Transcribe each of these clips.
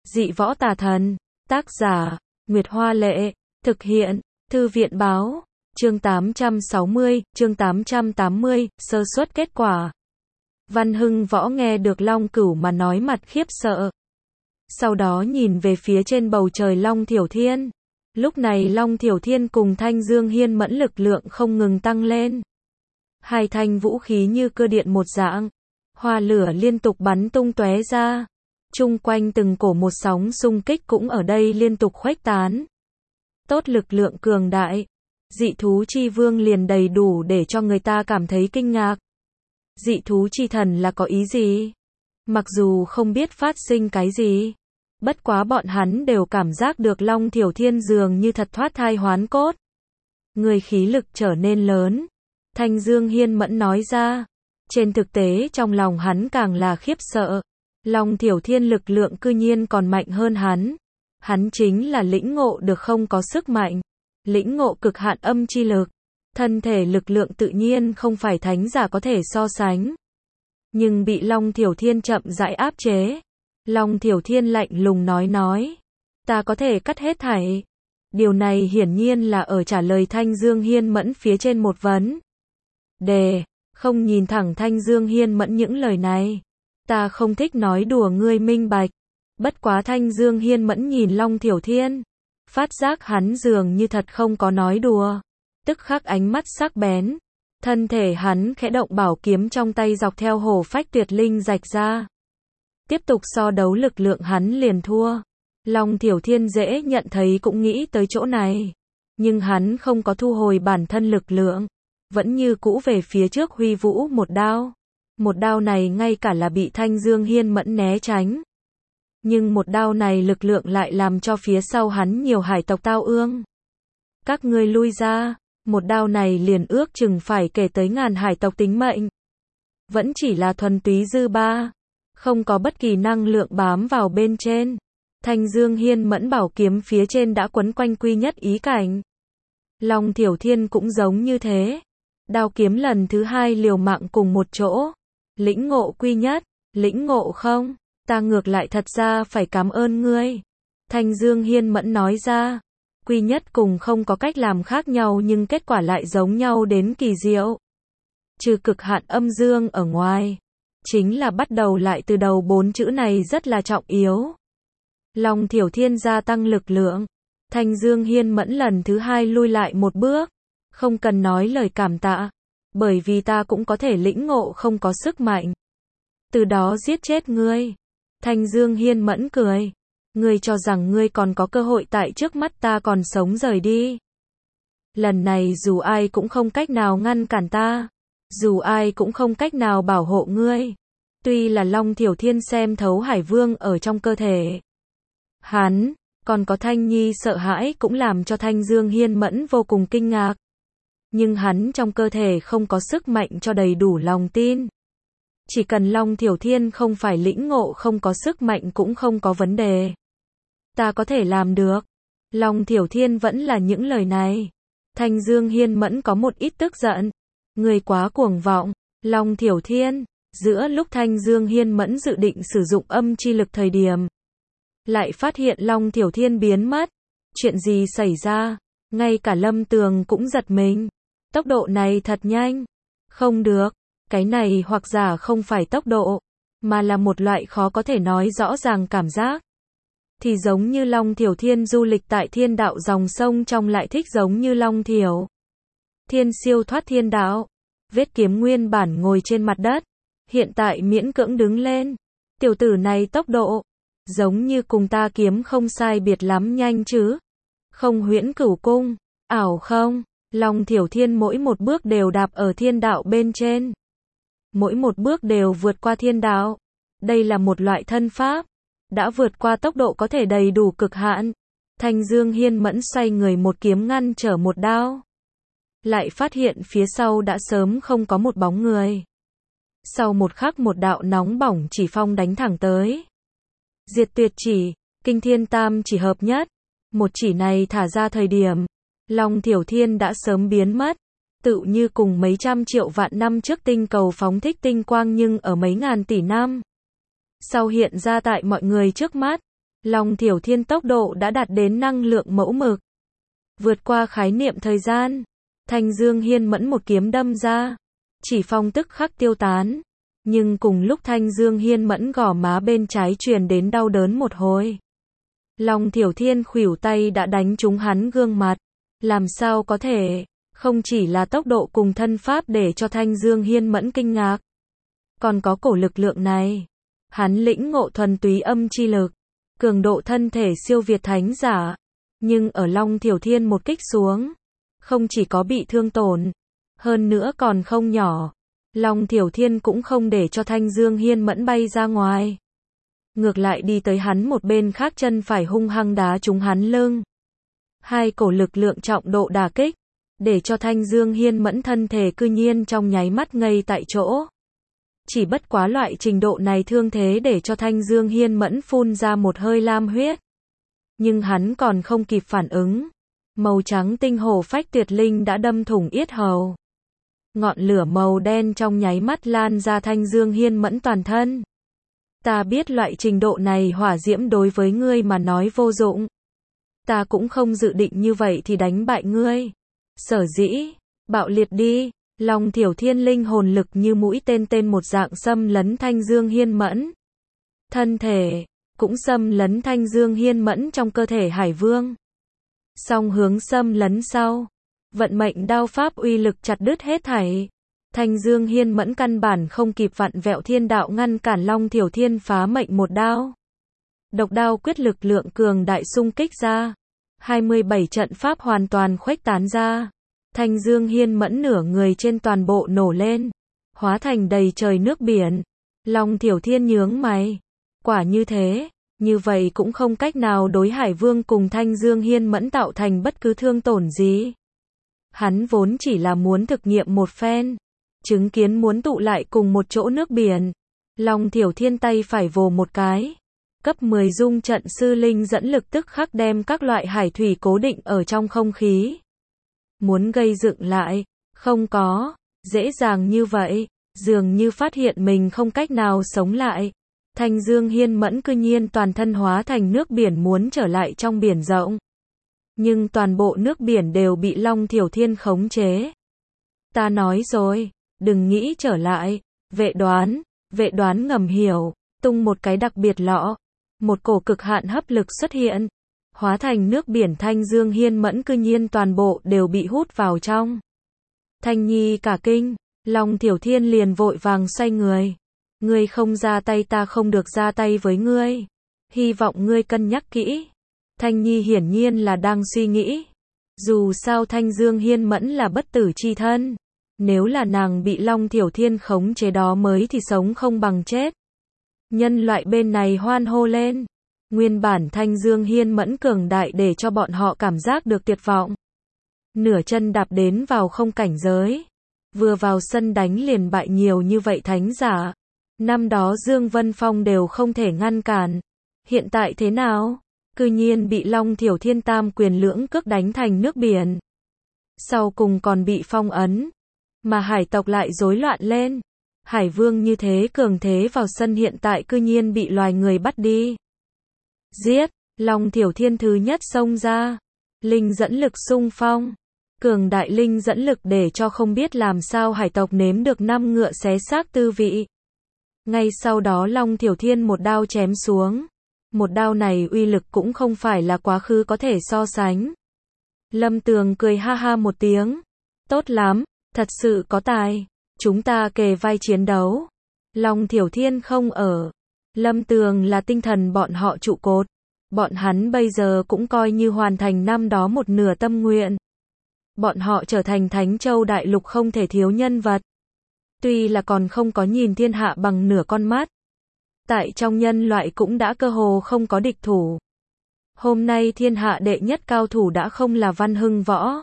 Dị võ tà thần. Tác giả, Nguyệt Hoa Lệ. Thực hiện, Thư viện Báo. Chương 860, chương 880, sơ suất kết quả. Văn Hưng Võ nghe được Long Cửu mà nói mặt khiếp sợ. Sau đó nhìn về phía trên bầu trời Long Thiểu Thiên. Lúc này Long Thiểu Thiên cùng Thanh Dương Hiên Mẫn lực lượng không ngừng tăng lên. Hai thanh vũ khí như cơ điện một dạng. Hoa lửa liên tục bắn tung tóe ra. Chung quanh từng cổ một sóng xung kích cũng ở đây liên tục khuếch tán. Tốt lực lượng cường đại. Dị thú chi vương liền đầy đủ để cho người ta cảm thấy kinh ngạc. Dị thú chi thần là có ý gì? Mặc dù không biết phát sinh cái gì. Bất quá bọn hắn đều cảm giác được Long Thiểu Thiên dường như thật thoát thai hoán cốt. Người khí lực trở nên lớn. Thanh Dương Hiên Mẫn nói ra. Trên thực tế trong lòng hắn càng là khiếp sợ. Long Thiểu Thiên lực lượng cư nhiên còn mạnh hơn hắn. Hắn chính là lĩnh ngộ được không có sức mạnh. Lĩnh ngộ cực hạn âm chi lực. Thân thể lực lượng tự nhiên không phải thánh giả có thể so sánh. Nhưng bị Long Thiểu Thiên chậm rãi áp chế. Long Thiểu Thiên lạnh lùng nói. Ta có thể cắt hết thảy. Điều này hiển nhiên là ở trả lời Thanh Dương Hiên Mẫn phía trên một vấn đề. Không nhìn thẳng Thanh Dương Hiên Mẫn những lời này. Ta không thích nói đùa ngươi minh bạch. Bất quá Thanh Dương Hiên Mẫn nhìn Long Thiểu Thiên. Phát giác hắn dường như thật không có nói đùa. Tức khắc ánh mắt sắc bén. Thân thể hắn khẽ động, bảo kiếm trong tay dọc theo hổ phách tuyệt linh rạch ra. Tiếp tục so đấu lực lượng hắn liền thua. Long Thiểu Thiên dễ nhận thấy cũng nghĩ tới chỗ này. Nhưng hắn không có thu hồi bản thân lực lượng. Vẫn như cũ về phía trước huy vũ một đao. Một đao này ngay cả là bị Thanh Dương Hiên Mẫn né tránh. Nhưng một đao này lực lượng lại làm cho phía sau hắn nhiều hải tộc tao ương. Các ngươi lui ra. Một đao này liền ước chừng phải kể tới ngàn hải tộc tính mệnh. Vẫn chỉ là thuần túy dư ba. Không có bất kỳ năng lượng bám vào bên trên. Thanh Dương Hiên Mẫn bảo kiếm phía trên đã quấn quanh quy nhất ý cảnh. Long Thiểu Thiên cũng giống như thế. Đao kiếm lần thứ hai liều mạng cùng một chỗ. Lĩnh ngộ quy nhất, lĩnh ngộ không? Ta ngược lại thật ra phải cảm ơn ngươi. Thanh Dương Hiên Mẫn nói ra. Quy nhất cùng không có cách làm khác nhau nhưng kết quả lại giống nhau đến kỳ diệu. Trừ cực hạn âm dương ở ngoài. Chính là bắt đầu lại từ đầu, bốn chữ này rất là trọng yếu. Long Thiểu Thiên gia tăng lực lượng. Thanh Dương Hiên Mẫn lần thứ hai lui lại một bước. Không cần nói lời cảm tạ. Bởi vì ta cũng có thể lĩnh ngộ không có sức mạnh. Từ đó giết chết ngươi. Thanh Dương Hiên Mẫn cười. Ngươi cho rằng ngươi còn có cơ hội tại trước mắt ta còn sống rời đi. Lần này dù ai cũng không cách nào ngăn cản ta. Dù ai cũng không cách nào bảo hộ ngươi. Tuy là Long Thiểu Thiên xem thấu Hải Vương ở trong cơ thể. Hắn, còn có Thanh Nhi sợ hãi cũng làm cho Thanh Dương Hiên Mẫn vô cùng kinh ngạc. Nhưng hắn trong cơ thể không có sức mạnh cho đầy đủ lòng tin. Chỉ cần Long Thiểu Thiên không phải lĩnh ngộ không có sức mạnh cũng không có vấn đề. Ta có thể làm được. Long Thiểu Thiên vẫn là những lời này. Thanh Dương Hiên Mẫn có một ít tức giận. Người quá cuồng vọng. Long Thiểu Thiên. Giữa lúc Thanh Dương Hiên Mẫn dự định sử dụng âm chi lực thời điểm. Lại phát hiện Long Thiểu Thiên biến mất. Chuyện gì xảy ra? Ngay cả Lâm Tường cũng giật mình. Tốc độ này thật nhanh. Không được. Cái này hoặc giả không phải tốc độ. Mà là một loại khó có thể nói rõ ràng cảm giác. Thì giống như Long Thiểu Thiên du lịch tại thiên đạo dòng sông trong lại thích giống như Long Thiểu Thiên siêu thoát thiên đạo. Vết kiếm nguyên bản ngồi trên mặt đất. Hiện tại miễn cưỡng đứng lên. Tiểu tử này tốc độ. Giống như cùng ta kiếm không sai biệt lắm nhanh chứ. Không Huyễn Cửu Cung. Ảo không? Long Thiểu Thiên mỗi một bước đều đạp ở thiên đạo bên trên. Mỗi một bước đều vượt qua thiên đạo. Đây là một loại thân pháp. Đã vượt qua tốc độ có thể đầy đủ cực hạn. Thanh Dương Hiên Mẫn xoay người một kiếm ngăn trở một đao. Lại phát hiện phía sau đã sớm không có một bóng người. Sau một khắc một đạo nóng bỏng chỉ phong đánh thẳng tới. Diệt tuyệt chỉ, kinh thiên tam chỉ hợp nhất. Một chỉ này thả ra thời điểm. Long Thiểu Thiên đã sớm biến mất. Tự như cùng mấy trăm triệu vạn năm trước tinh cầu phóng thích tinh quang nhưng ở mấy ngàn tỷ năm sau hiện ra tại mọi người trước mắt. Long Thiểu Thiên tốc độ đã đạt đến năng lượng mẫu mực. Vượt qua khái niệm thời gian. Thanh Dương Hiên Mẫn một kiếm đâm ra. Chỉ phong tức khắc tiêu tán. Nhưng cùng lúc Thanh Dương Hiên Mẫn gò má bên trái truyền đến đau đớn một hồi. Long Thiểu Thiên khuỷu tay đã đánh trúng hắn gương mặt. Làm sao có thể? Không chỉ là tốc độ cùng thân pháp để cho Thanh Dương Hiên Mẫn kinh ngạc. Còn có cổ lực lượng này. Hắn lĩnh ngộ thuần túy âm chi lực. Cường độ thân thể siêu việt thánh giả. Nhưng ở Long Thiểu Thiên một kích xuống. Không chỉ có bị thương tổn. Hơn nữa còn không nhỏ. Long Thiểu Thiên cũng không để cho Thanh Dương Hiên Mẫn bay ra ngoài. Ngược lại đi tới hắn một bên khác chân phải hung hăng đá trúng hắn lưng. Hai cổ lực lượng trọng độ đả kích. Để cho Thanh Dương Hiên Mẫn thân thể cư nhiên trong nháy mắt ngây tại chỗ. Chỉ bất quá loại trình độ này thương thế để cho Thanh Dương Hiên Mẫn phun ra một hơi lam huyết. Nhưng hắn còn không kịp phản ứng. Màu trắng tinh hổ phách tuyệt linh đã đâm thủng yết hầu. Ngọn lửa màu đen trong nháy mắt lan ra Thanh Dương Hiên Mẫn toàn thân. Ta biết loại trình độ này hỏa diễm đối với ngươi mà nói vô dụng. Ta cũng không dự định như vậy thì đánh bại ngươi. Sở dĩ, bạo liệt đi. Long Thiểu Thiên linh hồn lực như mũi tên một dạng xâm lấn Thanh Dương Hiên Mẫn. Thân thể, cũng xâm lấn Thanh Dương Hiên Mẫn trong cơ thể Hải Vương. Song hướng xâm lấn sau. Vận mệnh đao pháp uy lực chặt đứt hết thảy. Thanh Dương Hiên Mẫn căn bản không kịp vặn vẹo thiên đạo ngăn cản Long Thiểu Thiên phá mệnh một đao. Độc đao quyết lực lượng cường đại xung kích ra. 27 trận pháp hoàn toàn khuếch tán ra. Thanh Dương Hiên Mẫn nửa người trên toàn bộ nổ lên. Hóa thành đầy trời nước biển. Long Thiểu Thiên nhướng mày. Quả như thế. Như vậy cũng không cách nào đối Hải Vương cùng Thanh Dương Hiên Mẫn tạo thành bất cứ thương tổn gì. Hắn vốn chỉ là muốn thực nghiệm một phen. Chứng kiến muốn tụ lại cùng một chỗ nước biển. Long Thiểu Thiên tay phải vồ một cái. Cấp 10 dung trận sư linh dẫn lực tức khắc đem các loại hải thủy cố định ở trong không khí. Muốn gây dựng lại, không có, dễ dàng như vậy, dường như phát hiện mình không cách nào sống lại. Thanh Dương Hiên Mẫn cư nhiên toàn thân hóa thành nước biển muốn trở lại trong biển rộng. Nhưng toàn bộ nước biển đều bị Long Thiểu Thiên khống chế. Ta nói rồi, đừng nghĩ trở lại. Vệ đoán ngầm hiểu, tung một cái đặc biệt lọ. Một cổ cực hạn hấp lực xuất hiện. Hóa thành nước biển Thanh Dương Hiên Mẫn cư nhiên toàn bộ đều bị hút vào trong. Thanh Nhi cả kinh, Long Thiểu Thiên liền vội vàng xoay người. Ngươi không ra tay ta không được ra tay với ngươi. Hy vọng ngươi cân nhắc kỹ. Thanh Nhi hiển nhiên là đang suy nghĩ. Dù sao Thanh Dương Hiên Mẫn là bất tử chi thân. Nếu là nàng bị Long Thiểu Thiên khống chế đó mới thì sống không bằng chết. Nhân loại bên này hoan hô lên. Nguyên bản Thanh Dương Hiên Mẫn cường đại để cho bọn họ cảm giác được tuyệt vọng. Nửa chân đạp đến vào không cảnh giới. Vừa vào sân đánh liền bại nhiều như vậy thánh giả. Năm đó Dương Vân Phong đều không thể ngăn cản. Hiện tại thế nào? Cư nhiên bị Long Thiểu Thiên tam quyền lưỡng cước đánh thành nước biển. Sau cùng còn bị phong ấn. Mà hải tộc lại rối loạn lên. Hải Vương như thế cường thế vào sân hiện tại cư nhiên bị loài người bắt đi. Giết, Long Thiểu Thiên thứ nhất xông ra. Linh dẫn lực xung phong. Cường đại linh dẫn lực để cho không biết làm sao hải tộc nếm được năm ngựa xé xác tư vị. Ngay sau đó Long Thiểu Thiên một đao chém xuống. Một đao này uy lực cũng không phải là quá khứ có thể so sánh. Lâm Tường cười ha ha một tiếng. Tốt lắm, thật sự có tài. Chúng ta kề vai chiến đấu. Long Thiểu Thiên không ở. Lâm Tường là tinh thần bọn họ trụ cột. Bọn hắn bây giờ cũng coi như hoàn thành năm đó một nửa tâm nguyện. Bọn họ trở thành Thánh Châu Đại Lục không thể thiếu nhân vật. Tuy là còn không có nhìn thiên hạ bằng nửa con mắt. Tại trong nhân loại cũng đã cơ hồ không có địch thủ. Hôm nay thiên hạ đệ nhất cao thủ đã không là Văn Hưng Võ.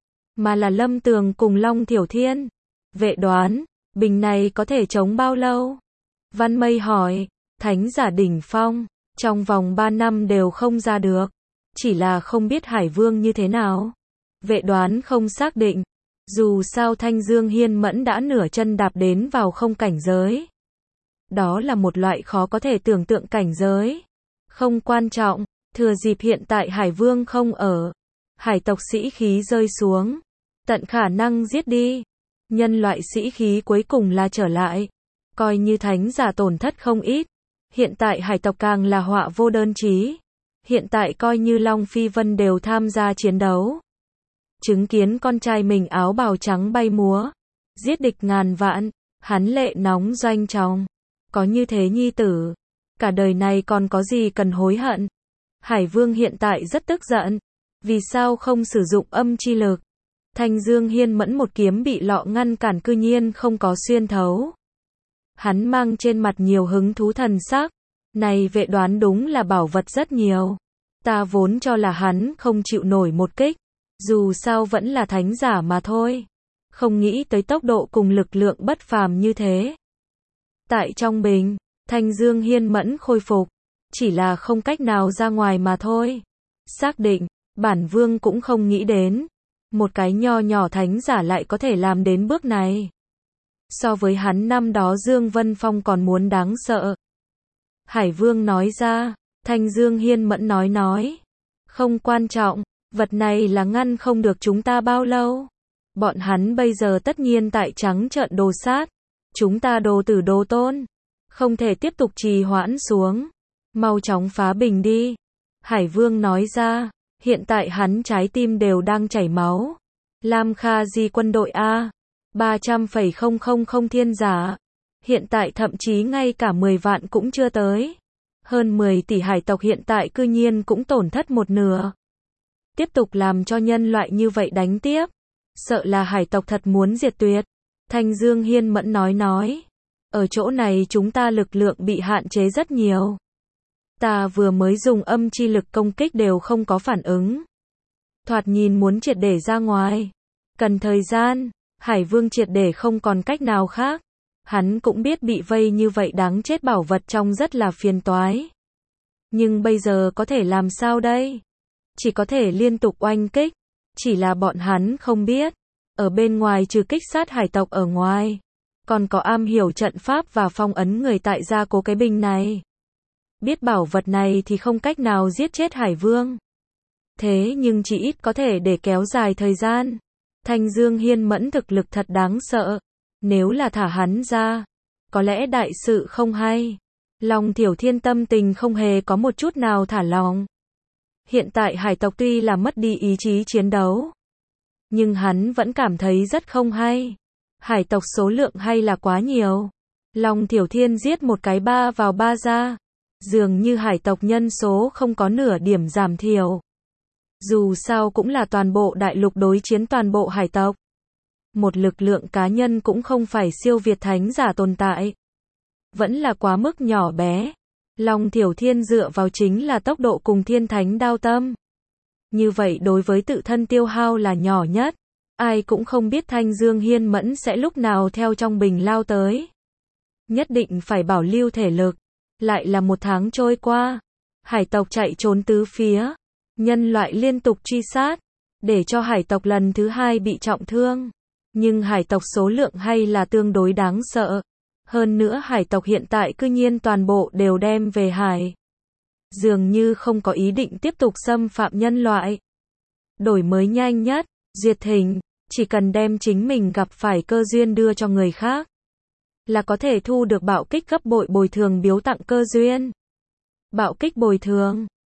Mà là Lâm Tường cùng Long Thiểu Thiên. Vệ đoán, bình này có thể chống bao lâu? Văn Mây hỏi, thánh giả đỉnh phong, trong vòng 3 năm đều không ra được. Chỉ là không biết Hải Vương như thế nào. Vệ đoán không xác định. Dù sao Thanh Dương Hiên Mẫn đã nửa chân đạp đến vào không cảnh giới. Đó là một loại khó có thể tưởng tượng cảnh giới. Không quan trọng, thừa dịp hiện tại Hải Vương không ở, hải tộc sĩ khí rơi xuống, tận khả năng giết đi. Nhân loại sĩ khí cuối cùng là trở lại, coi như thánh giả tổn thất không ít. Hiện tại hải tộc càng là họa vô đơn chí. Hiện tại coi như Long Phi Vân đều tham gia chiến đấu. Chứng kiến con trai mình áo bào trắng bay múa, giết địch ngàn vạn, hắn lệ nóng doanh trọng. Có như thế nhi tử, cả đời này còn có gì cần hối hận. Hải Vương hiện tại rất tức giận. Vì sao không sử dụng âm chi lực? Thanh Dương Hiên Mẫn một kiếm bị lọ ngăn cản cư nhiên không có xuyên thấu. Hắn mang trên mặt nhiều hứng thú thần sắc. Này vệ đoán đúng là bảo vật rất nhiều. Ta vốn cho là hắn không chịu nổi một kích. Dù sao vẫn là thánh giả mà thôi. Không nghĩ tới tốc độ cùng lực lượng bất phàm như thế. Tại trong bình, Thanh Dương Hiên Mẫn khôi phục. Chỉ là không cách nào ra ngoài mà thôi. Xác định, bản vương cũng không nghĩ đến. Một cái nho nhỏ thánh giả lại có thể làm đến bước này. So với hắn năm đó Dương Vân Phong còn muốn đáng sợ. Hải Vương nói ra, Thanh Dương Hiên Mẫn nói. Không quan trọng, vật này là ngăn không được chúng ta bao lâu. Bọn hắn bây giờ tất nhiên tại trắng trợn đồ sát. Chúng ta đồ tử đồ tôn. Không thể tiếp tục trì hoãn xuống. Mau chóng phá bình đi. Hải Vương nói ra, hiện tại hắn trái tim đều đang chảy máu. Lam Kha Di quân đội A. 300,000 thiên giả. Hiện tại thậm chí ngay cả 10 vạn cũng chưa tới. Hơn 10 tỷ hải tộc hiện tại cư nhiên cũng tổn thất một nửa. Tiếp tục làm cho nhân loại như vậy đánh tiếp. Sợ là hải tộc thật muốn diệt tuyệt. Thanh Dương Hiên Mẫn nói. Ở chỗ này chúng ta lực lượng bị hạn chế rất nhiều. Ta vừa mới dùng âm chi lực công kích đều không có phản ứng. Thoạt nhìn muốn triệt để ra ngoài. Cần thời gian, Hải Vương triệt để không còn cách nào khác. Hắn cũng biết bị vây như vậy đáng chết bảo vật trong rất là phiền toái. Nhưng bây giờ có thể làm sao đây? Chỉ có thể liên tục oanh kích. Chỉ là bọn hắn không biết. Ở bên ngoài trừ kích sát hải tộc ở ngoài. Còn có am hiểu trận pháp và phong ấn người tại gia cố cái bình này. Biết bảo vật này thì không cách nào giết chết Hải Vương. Thế nhưng chỉ ít có thể để kéo dài thời gian. Thanh Dương Hiên Mẫn thực lực thật đáng sợ. Nếu là thả hắn ra, có lẽ đại sự không hay. Long Tiểu Thiên tâm tình không hề có một chút nào thả lỏng. Hiện tại hải tộc tuy là mất đi ý chí chiến đấu, nhưng hắn vẫn cảm thấy rất không hay. Hải tộc số lượng hay là quá nhiều. Long Tiểu Thiên giết một cái 3 vào 3 ra. Dường như hải tộc nhân số không có nửa điểm giảm thiểu. Dù sao cũng là toàn bộ đại lục đối chiến toàn bộ hải tộc. Một lực lượng cá nhân cũng không phải siêu việt thánh giả tồn tại. Vẫn là quá mức nhỏ bé. Long Tiểu Thiên dựa vào chính là tốc độ cùng thiên thánh đao tâm. Như vậy đối với tự thân tiêu hao là nhỏ nhất. Ai cũng không biết Thanh Dương Hiên Mẫn sẽ lúc nào theo trong bình lao tới. Nhất định phải bảo lưu thể lực. Lại là một tháng trôi qua. Hải tộc chạy trốn tứ phía. Nhân loại liên tục truy sát. Để cho hải tộc lần thứ 2 bị trọng thương. Nhưng hải tộc số lượng hay là tương đối đáng sợ. Hơn nữa hải tộc hiện tại cư nhiên toàn bộ đều đem về hải. Dường như không có ý định tiếp tục xâm phạm nhân loại. Đổi mới nhanh nhất, duyệt thỉnh, chỉ cần đem chính mình gặp phải cơ duyên đưa cho người khác. Là có thể thu được bạo kích gấp bội bồi thường biếu tặng cơ duyên. Bạo kích bồi thường.